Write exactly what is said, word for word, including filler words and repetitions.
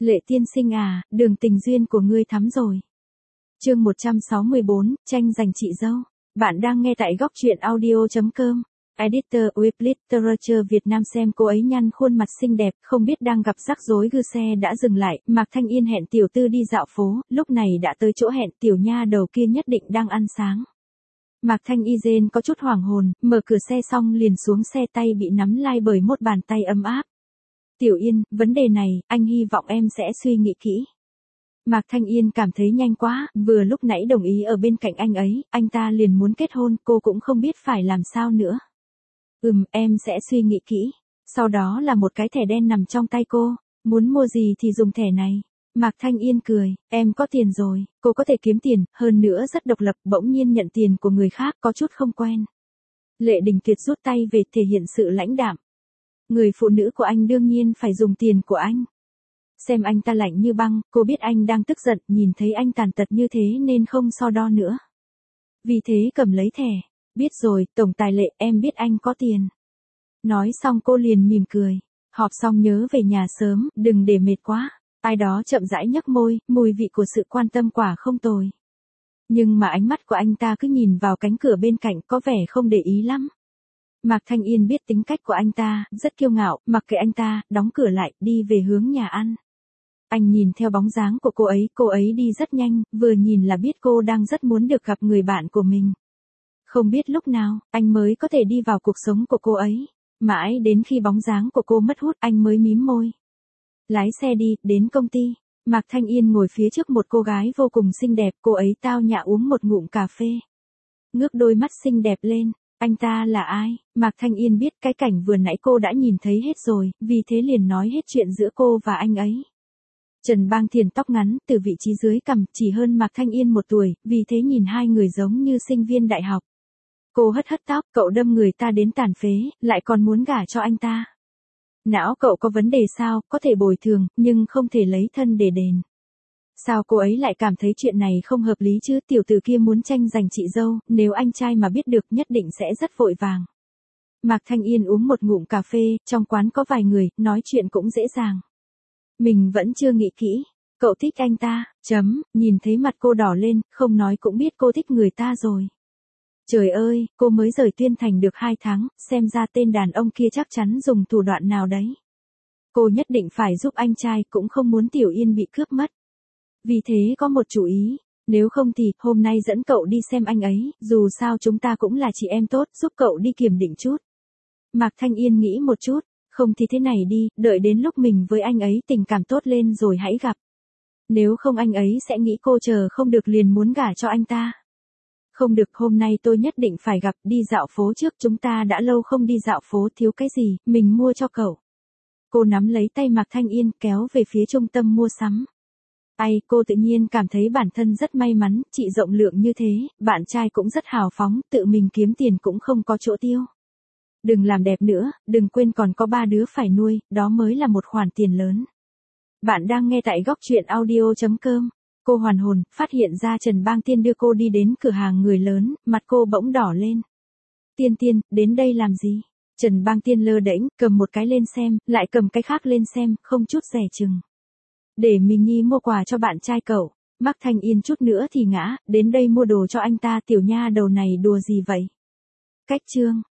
Lệ tiên sinh à, đường tình duyên của ngươi thắm rồi. Chương một trăm sáu mươi bốn, tranh giành chị dâu. Bạn đang nghe tại góc truyện audio chấm com. Editor with Literature Việt Nam. Xem cô ấy nhăn khuôn mặt xinh đẹp, không biết đang gặp rắc rối gư xe đã dừng lại, Mạc Thanh Yên hẹn tiểu tư đi dạo phố, lúc này đã tới chỗ hẹn, tiểu nha đầu kia nhất định đang ăn sáng. Mạc Thanh Yên có chút hoảng hồn, mở cửa xe xong liền xuống xe, tay bị nắm lai bởi một bàn tay ấm áp. Tiểu Yên, vấn đề này, anh hy vọng em sẽ suy nghĩ kỹ. Mạc Thanh Yên cảm thấy nhanh quá, vừa lúc nãy đồng ý ở bên cạnh anh ấy, anh ta liền muốn kết hôn, cô cũng không biết phải làm sao nữa. Ừm, em sẽ suy nghĩ kỹ. Sau đó là một cái thẻ đen nằm trong tay cô, muốn mua gì thì dùng thẻ này. Mạc Thanh Yên cười, em có tiền rồi, cô có thể kiếm tiền, hơn nữa rất độc lập, bỗng nhiên nhận tiền của người khác có chút không quen. Lệ Đình Kiệt rút tay về, thể hiện sự lãnh đạm. Người phụ nữ của anh đương nhiên phải dùng tiền của anh. Xem anh ta lạnh như băng, cô biết anh đang tức giận, nhìn thấy anh tàn tật như thế nên không so đo nữa. Vì thế cầm lấy thẻ, biết rồi, tổng tài Lệ, em biết anh có tiền. Nói xong cô liền mỉm cười, họp xong nhớ về nhà sớm, đừng để mệt quá. Ai đó chậm rãi nhếch môi, mùi vị của sự quan tâm quả không tồi. Nhưng mà ánh mắt của anh ta cứ nhìn vào cánh cửa bên cạnh, có vẻ không để ý lắm. Mạc Thanh Yên biết tính cách của anh ta, rất kiêu ngạo, mặc kệ anh ta, đóng cửa lại, đi về hướng nhà ăn. Anh nhìn theo bóng dáng của cô ấy, cô ấy đi rất nhanh, vừa nhìn là biết cô đang rất muốn được gặp người bạn của mình. Không biết lúc nào, anh mới có thể đi vào cuộc sống của cô ấy. Mãi đến khi bóng dáng của cô mất hút, anh mới mím môi. Lái xe đi, đến công ty. Mạc Thanh Yên ngồi phía trước một cô gái vô cùng xinh đẹp, cô ấy tao nhã uống một ngụm cà phê. Ngước đôi mắt xinh đẹp lên. Anh ta là ai? Mạc Thanh Yên biết cái cảnh vừa nãy cô đã nhìn thấy hết rồi, vì thế liền nói hết chuyện giữa cô và anh ấy. Trần Bang Thiền tóc ngắn, từ vị trí dưới cằm, chỉ hơn Mạc Thanh Yên một tuổi, vì thế nhìn hai người giống như sinh viên đại học. Cô hất hất tóc, cậu đâm người ta đến tàn phế, lại còn muốn gả cho anh ta. Não cậu có vấn đề sao, có thể bồi thường, nhưng không thể lấy thân để đền. Sao cô ấy lại cảm thấy chuyện này không hợp lý chứ, tiểu tử kia muốn tranh giành chị dâu, nếu anh trai mà biết được nhất định sẽ rất vội vàng. Mạc Thanh Yên uống một ngụm cà phê, trong quán có vài người, nói chuyện cũng dễ dàng. Mình vẫn chưa nghĩ kỹ, cậu thích anh ta, chấm, nhìn thấy mặt cô đỏ lên, không nói cũng biết cô thích người ta rồi. Trời ơi, cô mới rời Tuyên Thành được hai tháng, xem ra tên đàn ông kia chắc chắn dùng thủ đoạn nào đấy. Cô nhất định phải giúp anh trai, cũng không muốn Tiểu Yên bị cướp mất. Vì thế có một chủ ý, nếu không thì, hôm nay dẫn cậu đi xem anh ấy, dù sao chúng ta cũng là chị em tốt, giúp cậu đi kiểm định chút. Mạc Thanh Yên nghĩ một chút, không thì thế này đi, đợi đến lúc mình với anh ấy tình cảm tốt lên rồi hãy gặp. Nếu không anh ấy sẽ nghĩ cô chờ không được liền muốn gả cho anh ta. Không được, hôm nay tôi nhất định phải gặp, đi dạo phố trước, chúng ta đã lâu không đi dạo phố, thiếu cái gì, mình mua cho cậu. Cô nắm lấy tay Mạc Thanh Yên kéo về phía trung tâm mua sắm. Ai, cô tự nhiên cảm thấy bản thân rất may mắn, chị rộng lượng như thế, bạn trai cũng rất hào phóng, tự mình kiếm tiền cũng không có chỗ tiêu. Đừng làm đẹp nữa, đừng quên còn có ba đứa phải nuôi, đó mới là một khoản tiền lớn. Bạn đang nghe tại góc truyện audio chấm com. Cô hoàn hồn, phát hiện ra Trần Bang Tiên đưa cô đi đến cửa hàng người lớn, mặt cô bỗng đỏ lên. Tiên Tiên, đến đây làm gì? Trần Bang Tiên lơ đễnh, cầm một cái lên xem, lại cầm cái khác lên xem, không chút dè chừng. Để mình Nhi mua quà cho bạn trai cậu. Mạc Thanh Yên chút nữa thì ngã, đến đây mua đồ cho anh ta, tiểu nha đầu này đùa gì vậy? Cách chương.